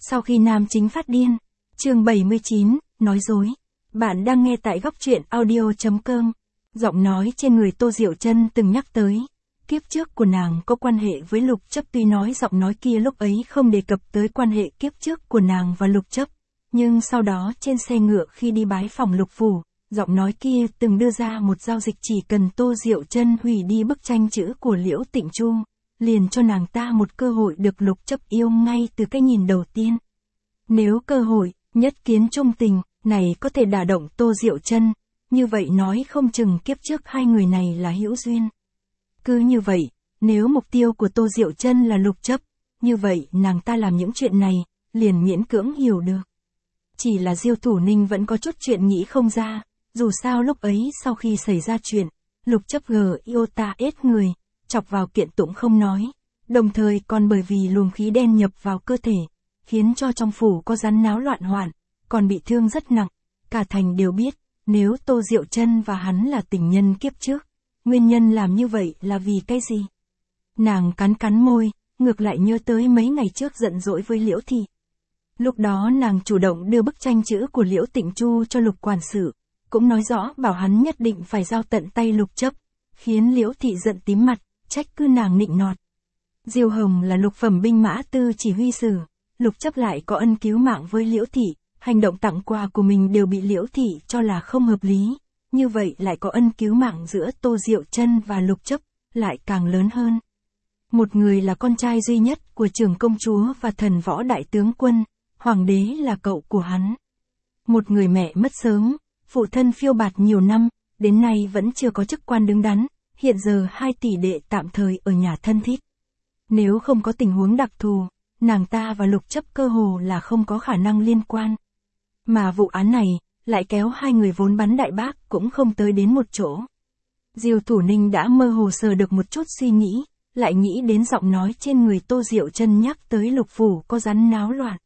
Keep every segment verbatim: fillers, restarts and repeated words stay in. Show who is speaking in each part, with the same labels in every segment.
Speaker 1: Sau khi nam chính phát điên. Chương bảy mươi chín, nói dối. Bạn đang nghe tại góc truyện audio chấm com. Giọng nói trên người Tô Diệu Trân từng nhắc tới. Kiếp trước của nàng có quan hệ với Lục Chấp, tuy nói giọng nói kia lúc ấy không đề cập tới quan hệ kiếp trước của nàng và Lục Chấp. Nhưng sau đó trên xe ngựa khi đi bái phòng Lục Phủ, giọng nói kia từng đưa ra một giao dịch, chỉ cần Tô Diệu Trân hủy đi bức tranh chữ của Liễu Tịnh Chu, liền cho nàng ta một cơ hội được Lục Chấp yêu ngay từ cái nhìn đầu tiên. Nếu cơ hội, nhất kiến trung tình, này có thể đả động Tô Diệu Trân, như vậy nói không chừng kiếp trước hai người này là hữu duyên. Cứ như vậy, nếu mục tiêu của Tô Diệu Trân là Lục Chấp, như vậy nàng ta làm những chuyện này, liền miễn cưỡng hiểu được. Chỉ là Diêu Thủ Ninh vẫn có chút chuyện nghĩ không ra, dù sao lúc ấy sau khi xảy ra chuyện, Lục Chấp gờ yêu ta ết người, chọc vào kiện tụng không nói, đồng thời còn bởi vì luồng khí đen nhập vào cơ thể, khiến cho trong phủ có rắn náo loạn hoạn, còn bị thương rất nặng. Cả thành đều biết, nếu Tô Diệu Trân và hắn là tình nhân kiếp trước, nguyên nhân làm như vậy là vì cái gì? Nàng cắn cắn môi, ngược lại nhớ tới mấy ngày trước giận dỗi với Liễu Thị. Lúc đó nàng chủ động đưa bức tranh chữ của Liễu Tịnh Chu cho Lục quản sự, cũng nói rõ bảo hắn nhất định phải giao tận tay Lục Chấp, khiến Liễu Thị giận tím mặt, trách cứ nàng nịnh nọt. Diêu Hồng là lục phẩm binh mã tư chỉ huy sử, Lục Chấp lại có ân cứu mạng với Liễu Thị, hành động tặng quà của mình đều bị Liễu Thị cho là không hợp lý, như vậy lại có ân cứu mạng giữa Tô Diệu Trân và Lục Chấp, lại càng lớn hơn. Một người là con trai duy nhất của trưởng công chúa và thần võ đại tướng quân, hoàng đế là cậu của hắn. Một người mẹ mất sớm, phụ thân phiêu bạt nhiều năm, đến nay vẫn chưa có chức quan đứng đắn, hiện giờ hai tỷ đệ tạm thời ở nhà thân thích. Nếu không có tình huống đặc thù, nàng ta và Lục Chấp cơ hồ là không có khả năng liên quan. Mà vụ án này, lại kéo hai người vốn bắn đại bác cũng không tới đến một chỗ. Diêu Thủ Ninh đã mơ hồ sờ được một chút suy nghĩ, lại nghĩ đến giọng nói trên người Tô Diệu Trân nhắc tới Lục Phủ có rắn náo loạn.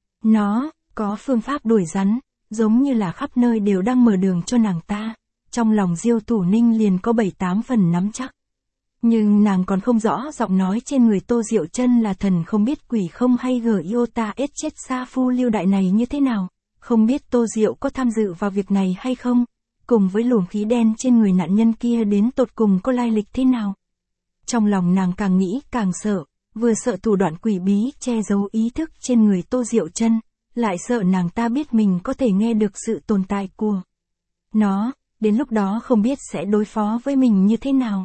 Speaker 1: Nó, có phương pháp đuổi rắn, giống như là khắp nơi đều đang mở đường cho nàng ta. Trong lòng Diêu Thủ Ninh liền có bảy tám phần nắm chắc. Nhưng nàng còn không rõ giọng nói trên người Tô Diệu Trân là thần không biết quỷ không hay gờ yêu ta ết chết sa phu Lưu Đại này như thế nào, không biết Tô Diệu có tham dự vào việc này hay không, cùng với luồng khí đen trên người nạn nhân kia đến tột cùng có lai lịch thế nào. Trong lòng nàng càng nghĩ càng sợ, vừa sợ thủ đoạn quỷ bí che giấu ý thức trên người Tô Diệu Trân, lại sợ nàng ta biết mình có thể nghe được sự tồn tại của nó, đến lúc đó không biết sẽ đối phó với mình như thế nào.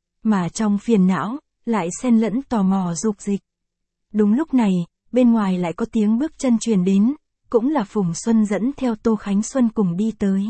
Speaker 1: Mà trong phiền não, lại xen lẫn tò mò dục dịch. Đúng lúc này, bên ngoài lại có tiếng bước chân truyền đến, cũng là Phùng Xuân dẫn theo Tô Khánh Xuân cùng đi tới.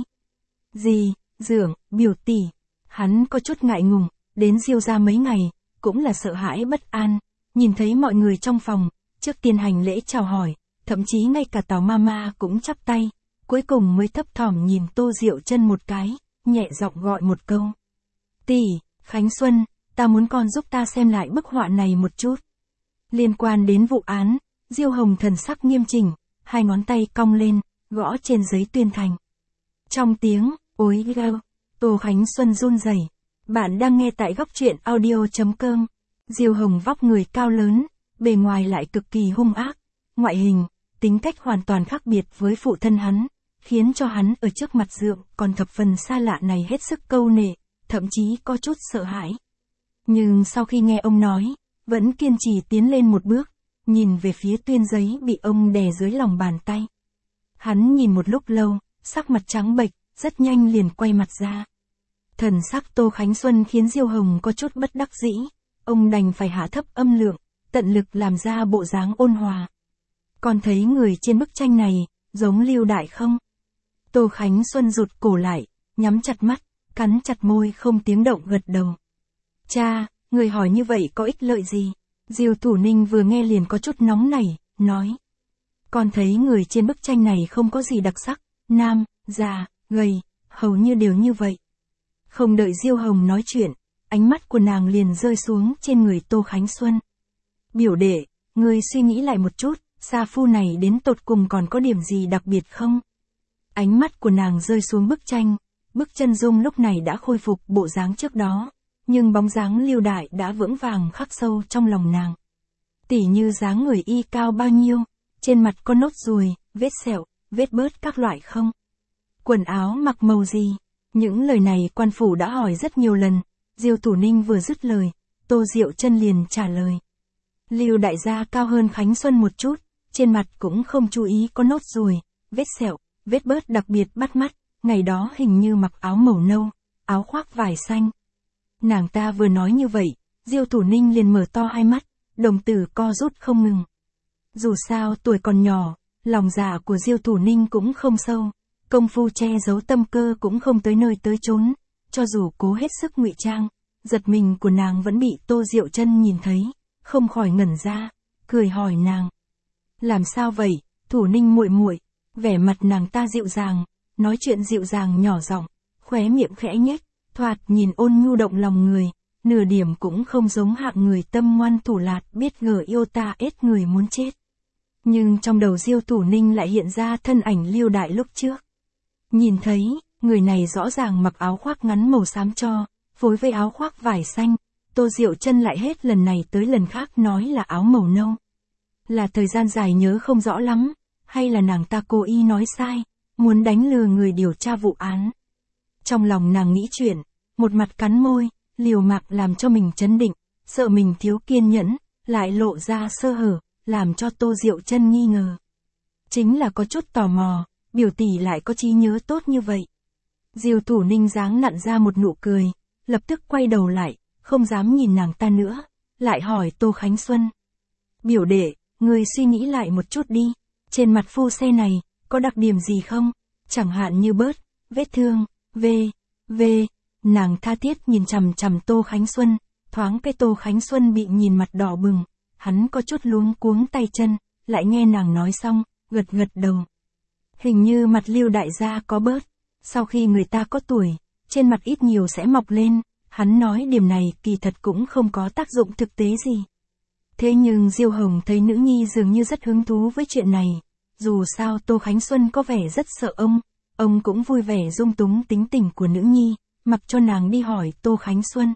Speaker 1: Dì, dượng, biểu tỷ, hắn có chút ngại ngùng, đến Diêu gia mấy ngày, cũng là sợ hãi bất an, nhìn thấy mọi người trong phòng, trước tiên hành lễ chào hỏi, thậm chí ngay cả Tào Mama cũng chắp tay, cuối cùng mới thấp thỏm nhìn Tô Diệu Trân một cái, nhẹ giọng gọi một câu. Tỷ, Khánh Xuân, ta muốn con giúp ta xem lại bức họa này một chút. Liên quan đến vụ án, Diêu Hồng thần sắc nghiêm chỉnh, hai ngón tay cong lên, gõ trên giấy tuyên thành. Trong tiếng, ối gao, Tô Khánh Xuân run rẩy. Bạn đang nghe tại góc truyện audio chấm com. Diêu Hồng vóc người cao lớn, bề ngoài lại cực kỳ hung ác, ngoại hình, tính cách hoàn toàn khác biệt với phụ thân hắn, khiến cho hắn ở trước mặt dượng còn thập phần xa lạ này hết sức câu nệ, thậm chí có chút sợ hãi. Nhưng sau khi nghe ông nói, vẫn kiên trì tiến lên một bước, nhìn về phía tuyên giấy bị ông đè dưới lòng bàn tay. Hắn nhìn một lúc lâu, sắc mặt trắng bệch, rất nhanh liền quay mặt ra. Thần sắc Tô Khánh Xuân khiến Diêu Hồng có chút bất đắc dĩ, ông đành phải hạ thấp âm lượng, tận lực làm ra bộ dáng ôn hòa. Con thấy người trên bức tranh này, giống Lưu Đại không? Tô Khánh Xuân rụt cổ lại, nhắm chặt mắt, cắn chặt môi không tiếng động gật đầu. Cha, người hỏi như vậy có ích lợi gì? Diêu Thủ Ninh vừa nghe liền có chút nóng nảy, nói. Con thấy người trên bức tranh này không có gì đặc sắc, nam, già, gầy, hầu như đều như vậy. Không đợi Diêu Hồng nói chuyện, ánh mắt của nàng liền rơi xuống trên người Tô Khánh Xuân. Biểu đệ, ngươi suy nghĩ lại một chút, sa phu này đến tột cùng còn có điểm gì đặc biệt không? Ánh mắt của nàng rơi xuống bức tranh, bức chân dung lúc này đã khôi phục bộ dáng trước đó, nhưng bóng dáng Lưu Đại đã vững vàng khắc sâu trong lòng nàng. Tỉ như dáng người y cao bao nhiêu, trên mặt có nốt ruồi, vết sẹo, vết bớt các loại không? Quần áo mặc màu gì? Những lời này quan phủ đã hỏi rất nhiều lần. Diêu Thủ Ninh vừa dứt lời, Tô Diệu Chân liền trả lời. Lưu đại gia cao hơn Khánh Xuân một chút, trên mặt cũng không chú ý có nốt ruồi, vết sẹo, vết bớt đặc biệt bắt mắt, ngày đó hình như mặc áo màu nâu, áo khoác vải xanh. Nàng ta vừa nói như vậy, Diêu Thủ Ninh liền mở to hai mắt, đồng tử co rút không ngừng. Dù sao tuổi còn nhỏ, lòng dạ của Diêu Thủ Ninh cũng không sâu, công phu che giấu tâm cơ cũng không tới nơi tới chốn, cho dù cố hết sức ngụy trang, giật mình của nàng vẫn bị Tô Diệu Chân nhìn thấy, không khỏi ngẩn ra, cười hỏi nàng. Làm sao vậy, Thủ Ninh muội muội? Vẻ mặt nàng ta dịu dàng, nói chuyện dịu dàng nhỏ giọng, khóe miệng khẽ nhếch, thoạt nhìn ôn nhu động lòng người, nửa điểm cũng không giống hạng người tâm ngoan thủ lạt biết ngờ yêu ta ết người muốn chết. Nhưng trong đầu Diêu Thủ Ninh lại hiện ra thân ảnh Lưu Đại lúc trước. Nhìn thấy, người này rõ ràng mặc áo khoác ngắn màu xám cho, phối với áo khoác vải xanh, Tô Diệu Chân lại hết lần này tới lần khác nói là áo màu nâu. Là thời gian dài nhớ không rõ lắm, hay là nàng ta cố ý nói sai, muốn đánh lừa người điều tra vụ án. Trong lòng nàng nghĩ chuyện, một mặt cắn môi, liều mạng làm cho mình trấn định, sợ mình thiếu kiên nhẫn, lại lộ ra sơ hở, làm cho Tô Diệu Chân nghi ngờ. Chính là có chút tò mò, biểu tỷ lại có trí nhớ tốt như vậy. Diêu Thủ Ninh dáng nặn ra một nụ cười, lập tức quay đầu lại, không dám nhìn nàng ta nữa, lại hỏi Tô Khánh Xuân. Biểu đệ, ngươi suy nghĩ lại một chút đi, trên mặt phu xe này, có đặc điểm gì không? Chẳng hạn như bớt, vết thương, v, v, nàng tha thiết nhìn chằm chằm Tô Khánh Xuân, thoáng cái Tô Khánh Xuân bị nhìn mặt đỏ bừng, hắn có chút luống cuống tay chân, lại nghe nàng nói xong, gật gật đầu. Hình như mặt Lưu đại gia có bớt, sau khi người ta có tuổi, trên mặt ít nhiều sẽ mọc lên, hắn nói điểm này kỳ thật cũng không có tác dụng thực tế gì. Thế nhưng Diêu Hồng thấy nữ nhi dường như rất hứng thú với chuyện này, dù sao Tô Khánh Xuân có vẻ rất sợ ông, ông cũng vui vẻ dung túng tính tình của nữ nhi, mặc cho nàng đi hỏi Tô Khánh Xuân.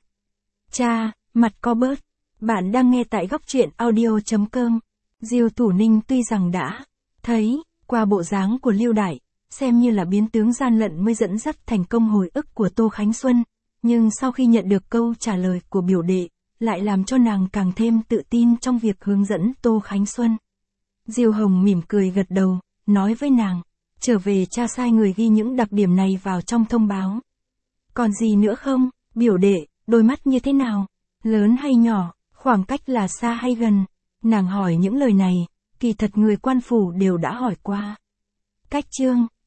Speaker 1: Cha, mặt có bớt, bạn đang nghe tại góc truyện audio chấm com. Diêu Thủ Ninh tuy rằng đã thấy, qua bộ dáng của Lưu Đại, xem như là biến tướng gian lận mới dẫn dắt thành công hồi ức của Tô Khánh Xuân, nhưng sau khi nhận được câu trả lời của biểu đệ, lại làm cho nàng càng thêm tự tin trong việc hướng dẫn Tô Khánh Xuân. Diêu Hồng mỉm cười gật đầu, nói với nàng, trở về cha sai người ghi những đặc điểm này vào trong thông báo. Còn gì nữa không, biểu đệ, đôi mắt như thế nào, lớn hay nhỏ, khoảng cách là xa hay gần? Nàng hỏi những lời này, kỳ thật người quan phủ đều đã hỏi qua. Cách chương,